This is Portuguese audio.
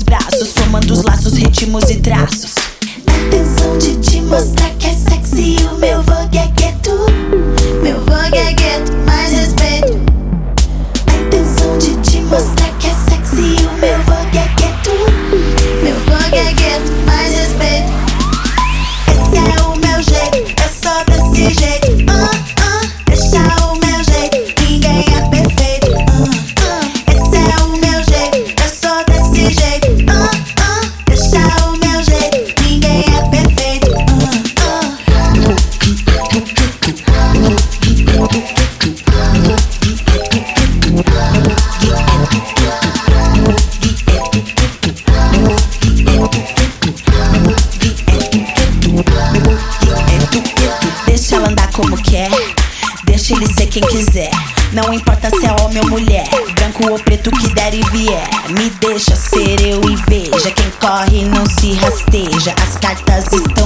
braços, formando os laços, ritmos e traços. A intenção de te mostrar que é sexy. O meu vogue é gueto, meu vogue é gueto, mais respeito. A intenção de te mostrar que é sexy. O meu vogue é gueto, meu vogue é gueto, mais respeito. Esse é o meu jeito, eu sou desse jeito. Deixa o meu jeito, ninguém é perfeito. Esse é o meu jeito, eu sou desse jeito. Deixa o meu jeito, ninguém é perfeito. Deixa ela andar como quer, deixa ele ser quem quiser. Não importa se é homem ou mulher, branco ou preto, que der e vier. Me deixa ser eu e veja, quem corre não se rasteja. As cartas estão